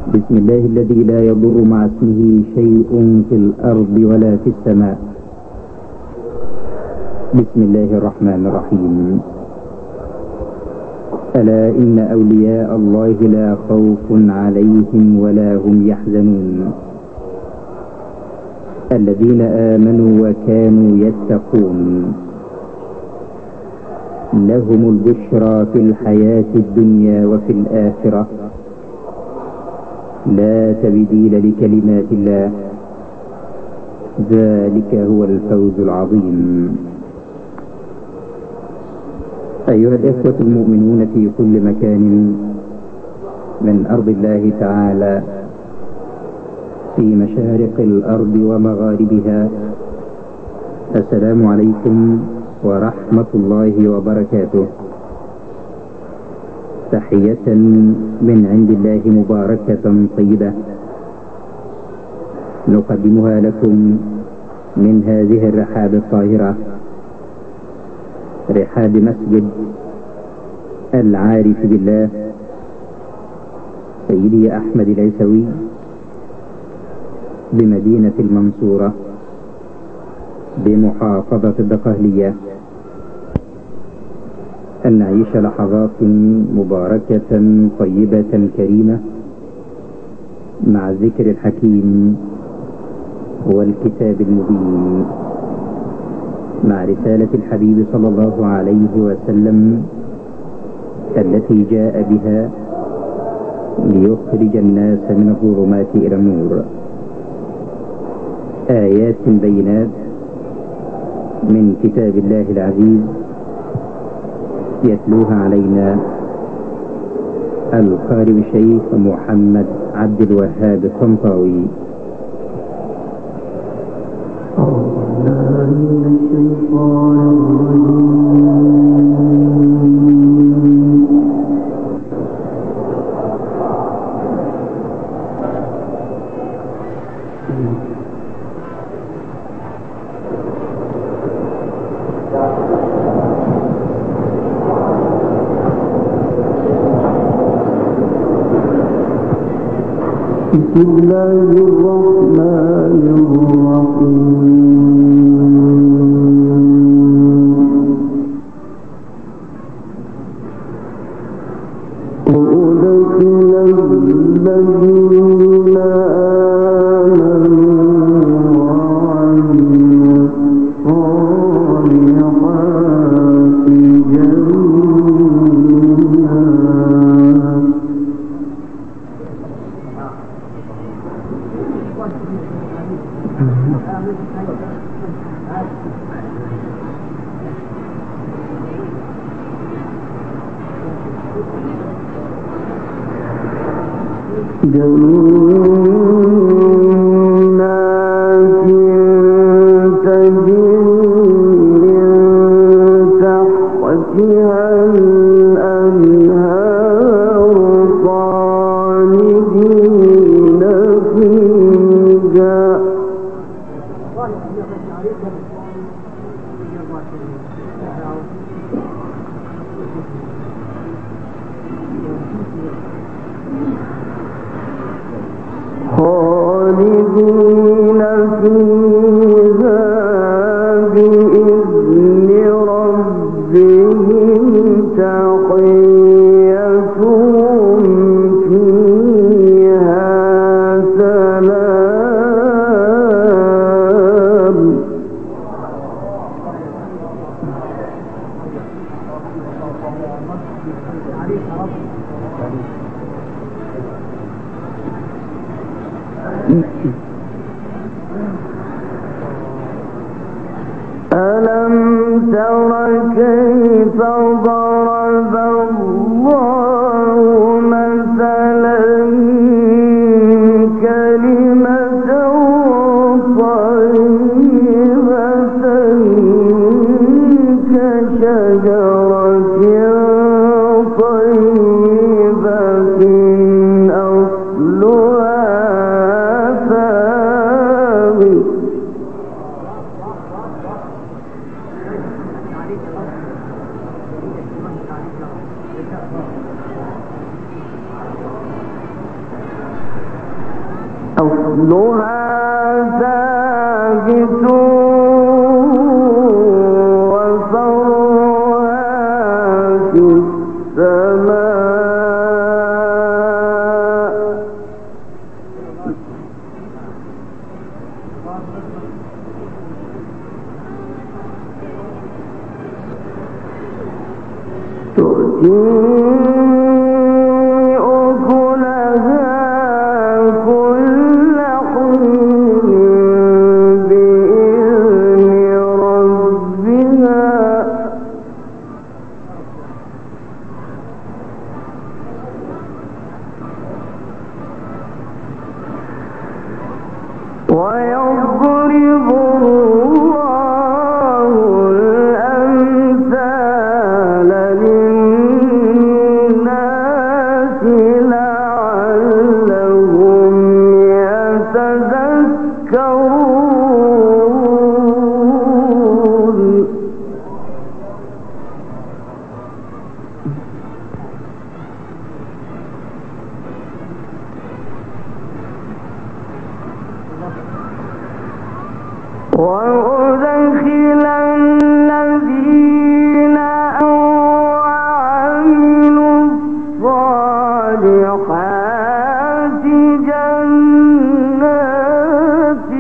بسم الله الذي لا يضر مع اسمه شيء في الأرض ولا في السماء. بسم الله الرحمن الرحيم. ألا إن أولياء الله لا خوف عليهم ولا هم يحزنون الذين آمنوا وكانوا يتقون لهم البشرى في الحياة الدنيا وفي الآخرة لا تبديل لكلمات الله ذلك هو الفوز العظيم. أيها الإخوة المؤمنون في كل مكان من أرض الله تعالى في مشارق الأرض ومغاربها، السلام عليكم ورحمة الله وبركاته. تحية من عند الله مباركة طيبة نقدمها لكم من هذه الرحاب الطاهرة، رحاب مسجد العارف بالله سيدي أحمد العيسوي بمدينة المنصورة بمحافظة الدقهلية، أن نعيش لحظات مباركة طيبة كريمة مع الذكر الحكيم والكتاب المبين، مع رسالة الحبيب صلى الله عليه وسلم التي جاء بها ليخرج الناس من الظلمات إلى النور. آيات بينات من كتاب الله العزيز يتلوها علينا القارئ الشيخ محمد عبد الوهاب الطنطاوي. بسم الله الرحمن الرحيم. أولئك الذين آمنوا وعملوا الصالحات جنات تجري من تحتها الأنهار خالدين فيها بإذن ربهم تحيتهم فيها سلام. ألم تر كيف ضرب الله مثلا كلمة طيبة كشجرة طيبة أصلها ثابت أصلها ثابت وفرعها في السماء. تؤتي ويضرب الله الأمثال للناس لعلهم يتذكرون. وأدخل الذين وعملوا الصالحات جنات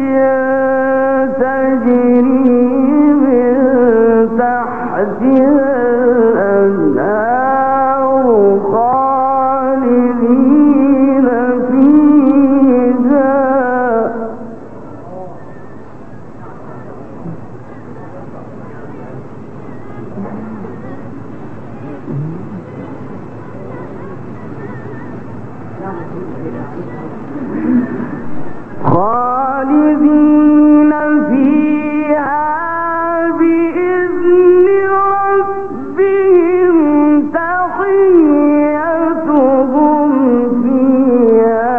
تجري من تحتها الأنهار خالدين فيها. خالدين فيها بإذن ربهم تحيتهم فيها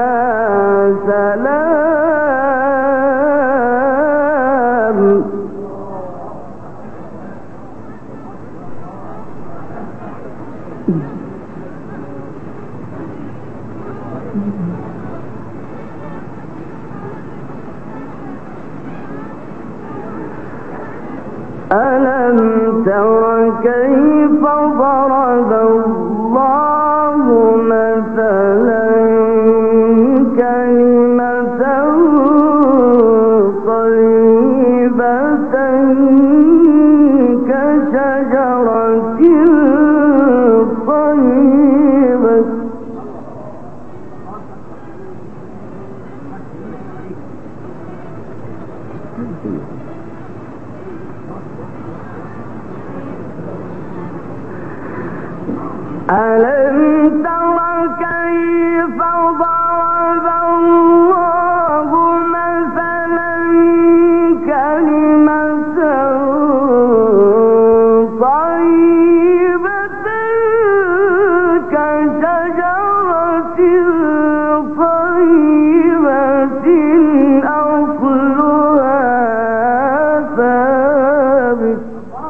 سلام. ألم تر كيف ضرب الله مثلا كلمة طيبة كشجرة طيبة ألم تر كيف ضرب الله مثلا كلمة طيبة كشجرة طيبة أصلها ثابت.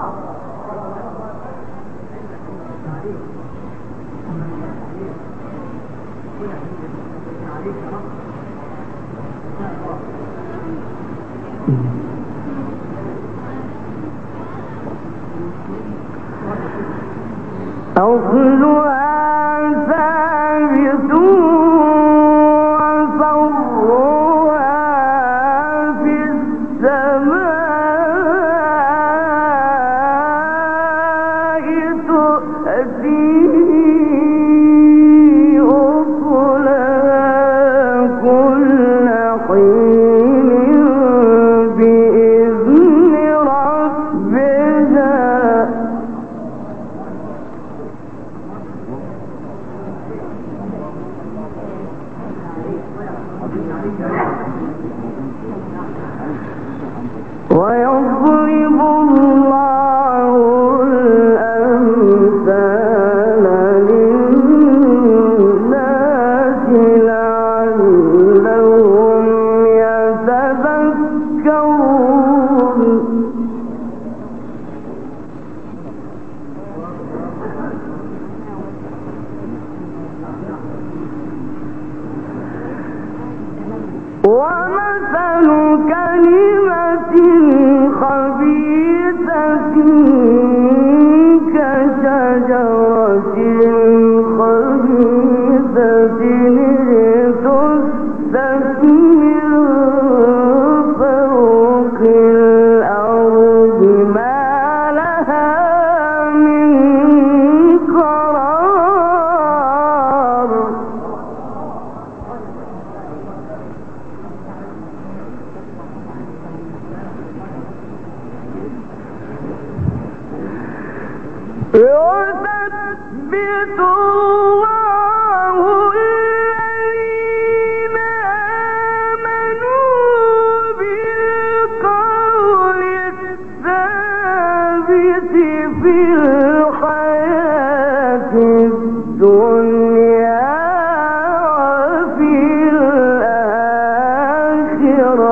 أصلها ثابت وفرعها في السماء. تؤتي أكلها كل حين بإذن ربها. ويضرب الله الأمثال للناس لعلهم يتذكرون. ومثل كلمة خبيثة كشجرة خبيثة اجتثت من فوق الأرض ما لها من قرار يثبت الله الذين آمنوا بالقول الثابت في الحياة الدنيا وفي الآخرة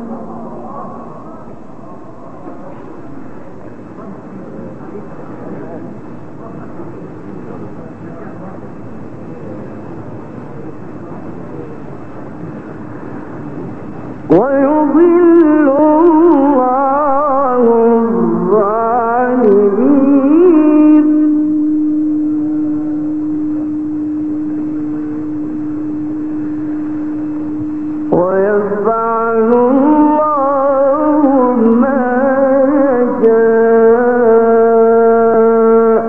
ويضل الله الظالمين ويفعل الله ما يشاء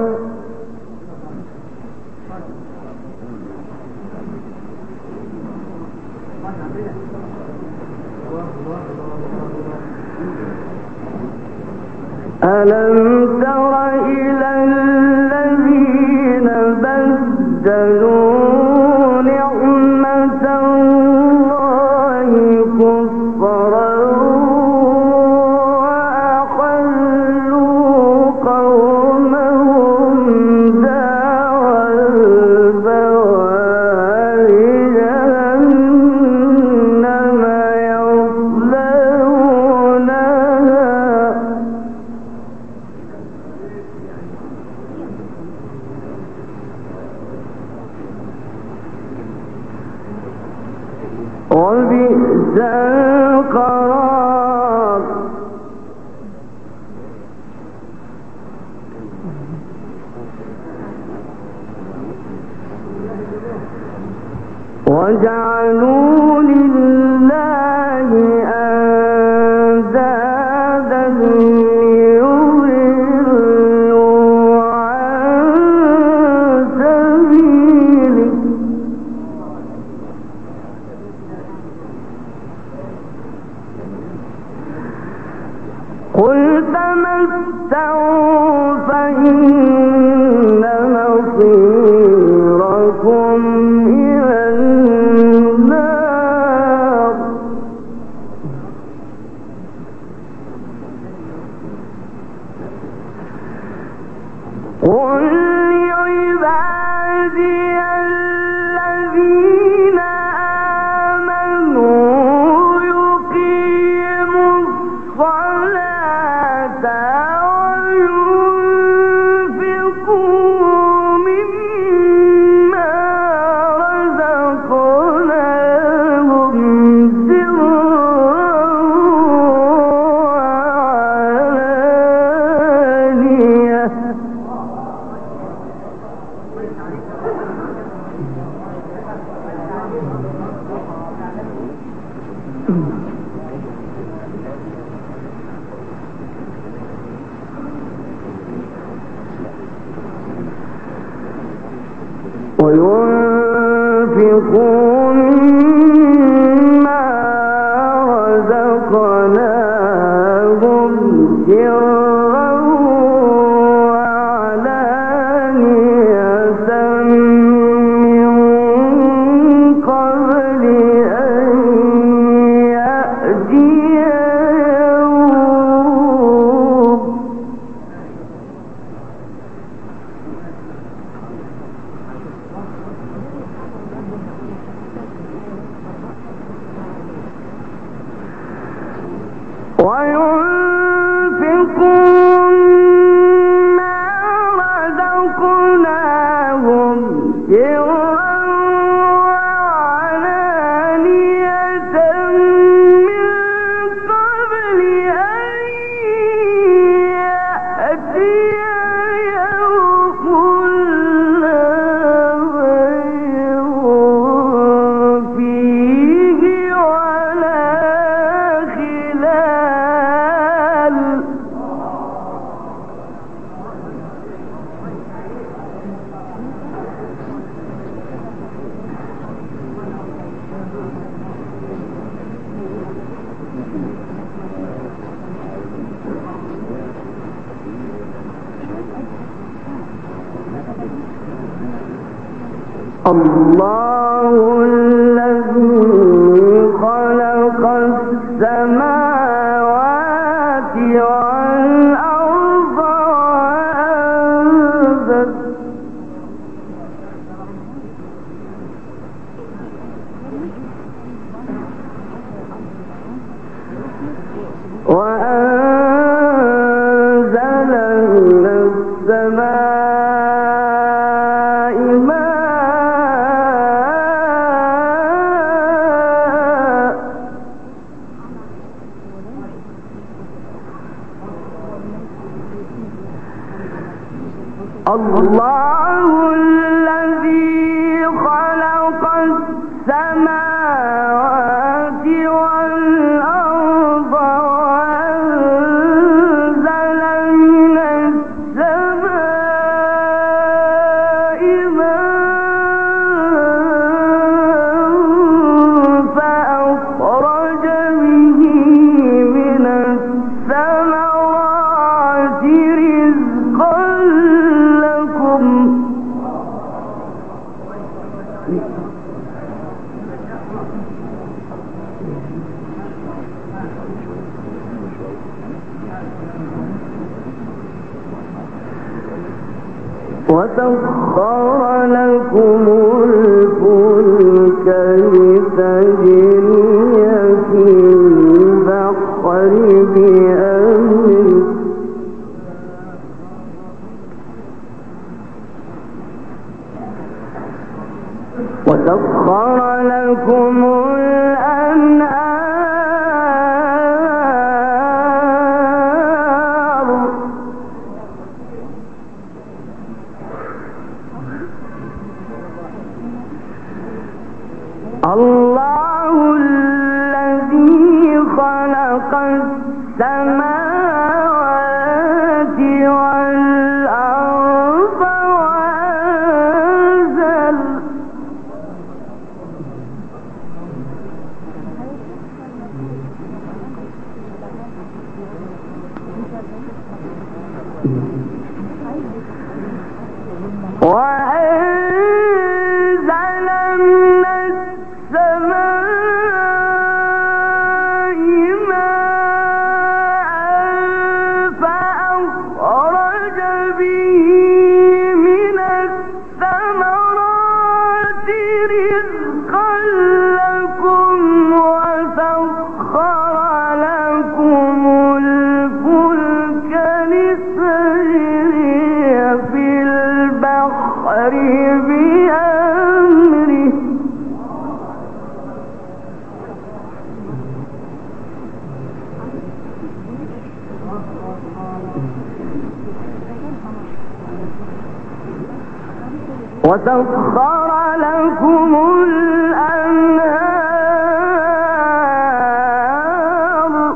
ألم تر إلى الذين بدلوا نعمة الله كفرا وأحلوا قومهم دار البوار جهنم يصلونها وبئس القرار وجعلوا لله أندادا ليضلوا عن سبيله قل تمتعوا فإن مصيركم إلى النار قل لعبادي الذين آمنوا يقيموا الصلاة وينفقوا مما رزقناهم سرا وعلانية وينفقوا مما رزقناهم سرا وعلانية من قبل أن يأتي يوم الله الذي خلق السماوات والأرض وأنزل من السماء ماء الله الذي خلق السماوات والأرض وأنزل من السماء ماء فأخرج به من الثمرات رزقا لكم وسخر لكم الفلك لتجري في البحر بأمره وسخر لكم الأنهار الله الذي خلق السماوات والأرض وأنزل من السماء ماء فأخرج به من الثمرات رزقا لكم وسخر لكم الفلك لتجري في البحر بأمره وسخر لكم الأنهار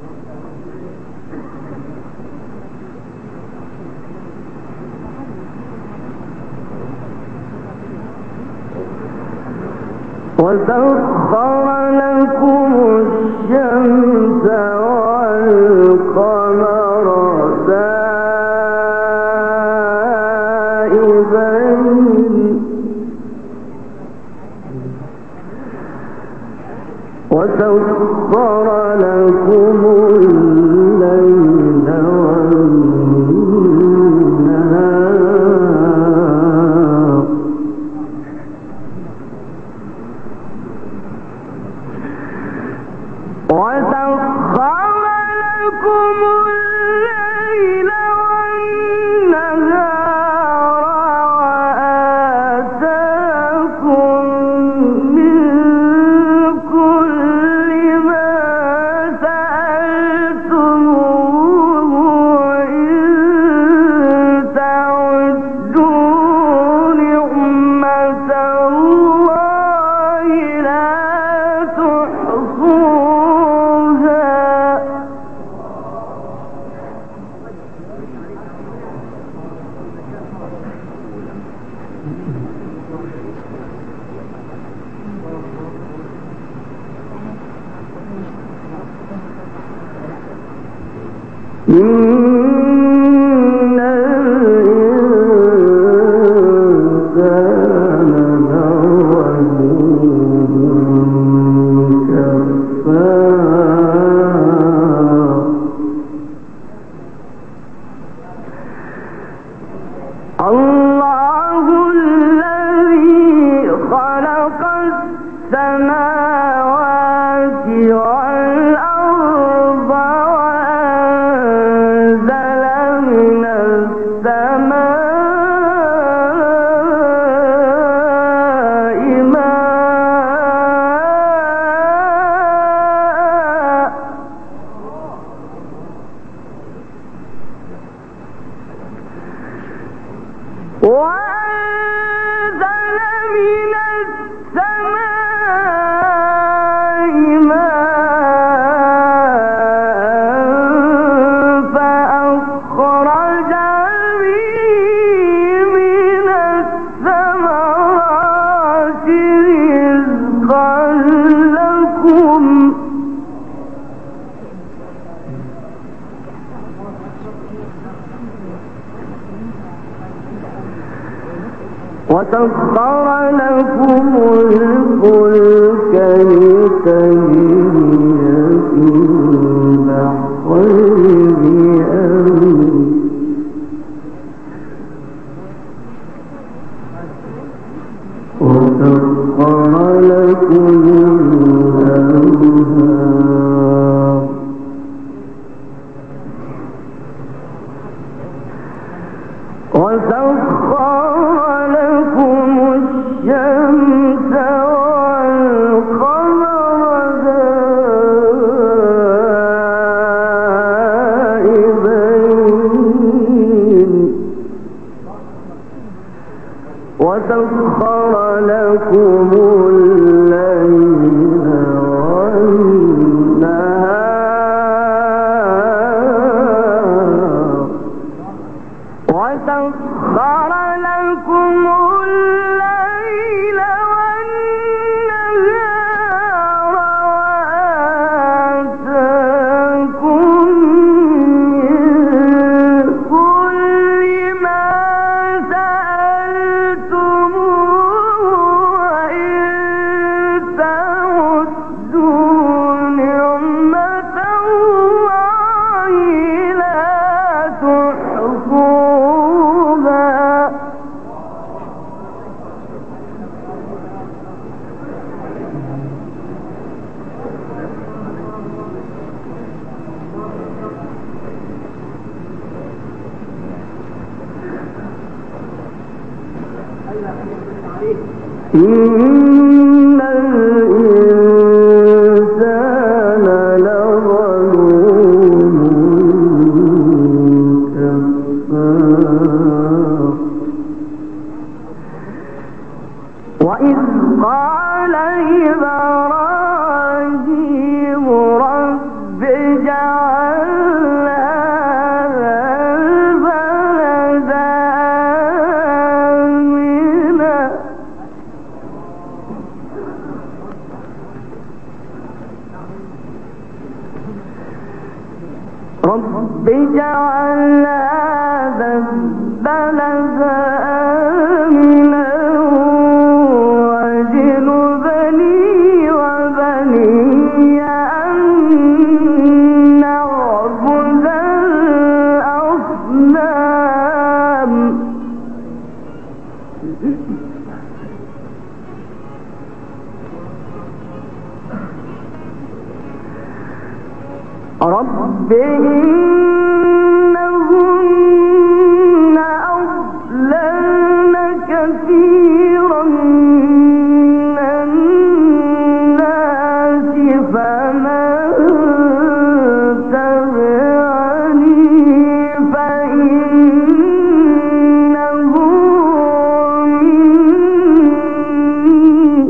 وسخر لكم الشمس والقمر دائبين وسخر لكم الليل والنهار وسخر لكم الليل والنهار وآتاكم من كل ما سألتموه السماوات والأرض وأنزل من السماء ماء فأخرج به من الثمرات رزقا لكم وسخر لكم الفلك لتجري في البحر بأمره وسخر لكم الأنهار وسخر لكم الشمس والقمر دائبين وسخر لكم الليل والنهار وسخر لكم الليل والنهار وآتاكم من كل ما سألتموه وإن تعدوا نعمة الله لا تحصوها إن الإنسان لظلوم كفار وإذ قال إبراهيم رب اجعل هذا البلد آمنا رب اجعل هذا البلد آمنا واجنبني وبني أن نعبد الأصنام رب إنهن أضللن كثيرا من الناس فمن تبعني فإنه مني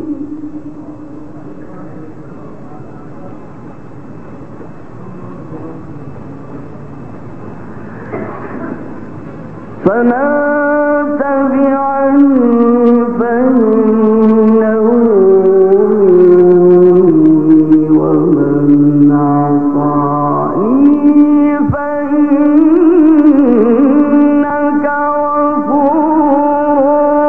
فمن تبعني فإنه مني ومن عصاني فإنك غفور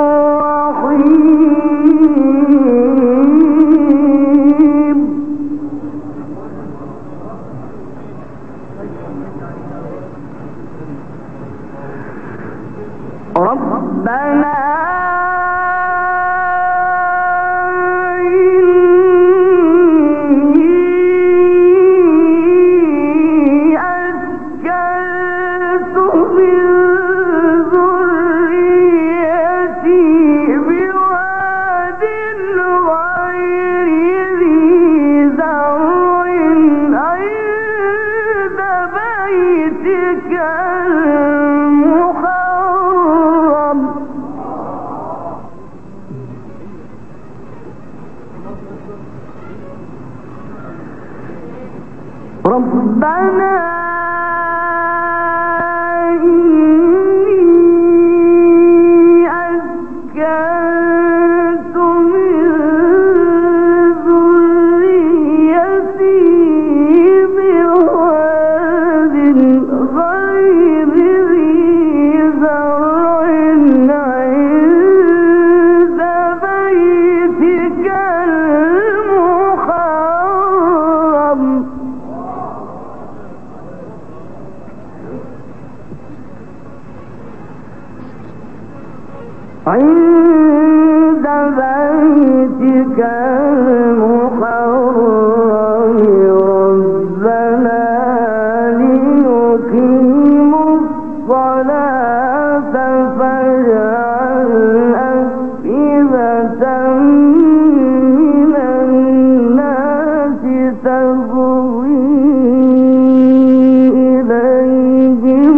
رحيم ربنا ربنا عند بيتك المحرم ربنا ليقيموا الصلاة فاجعل أفئدة من الناس تهوي إليهم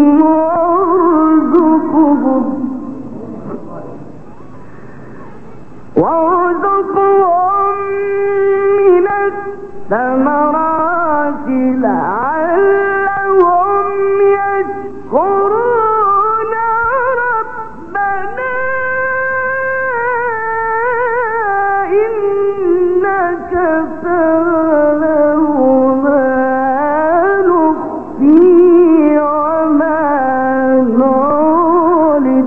وارزقهم من الثمرات لعلهم يشكرون ربنا إنك تعلم ما نخفي وما نعلن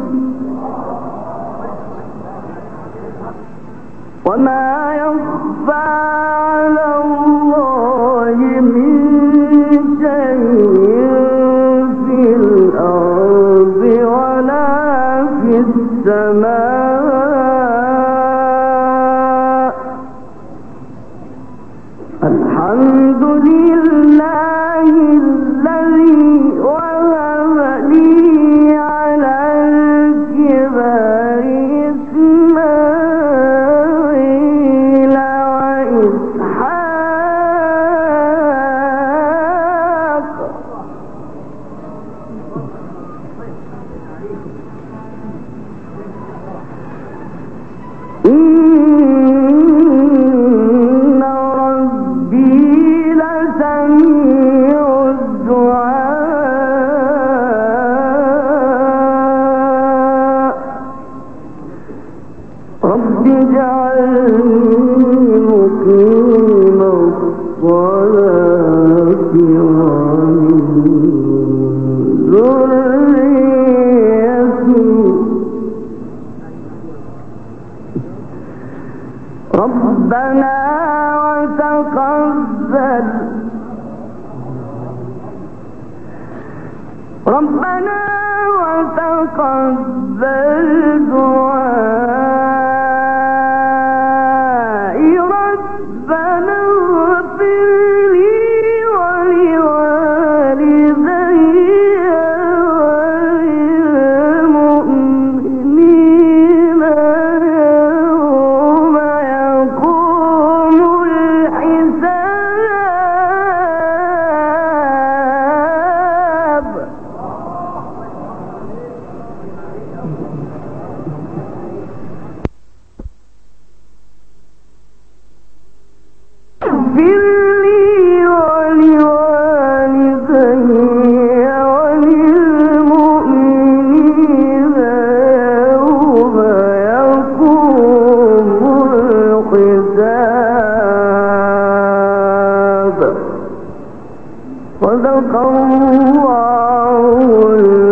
وما يخفى على الله من شيء في الأرض ولا في السماء الحمد لله الذي وهب لي على الكبر إسماعيل وإسحاق إن ربي لسميع الدعاء رب اجعلني مقيم الصلاة ومن ذريتي ربنا وتقبل دعائي ربنا اغفر لي ولوالدي وللمؤمنين يوم يقوم الحساب اغفر لي ولوالدي وللمؤمنين يوم يقوم الحساب صدق الله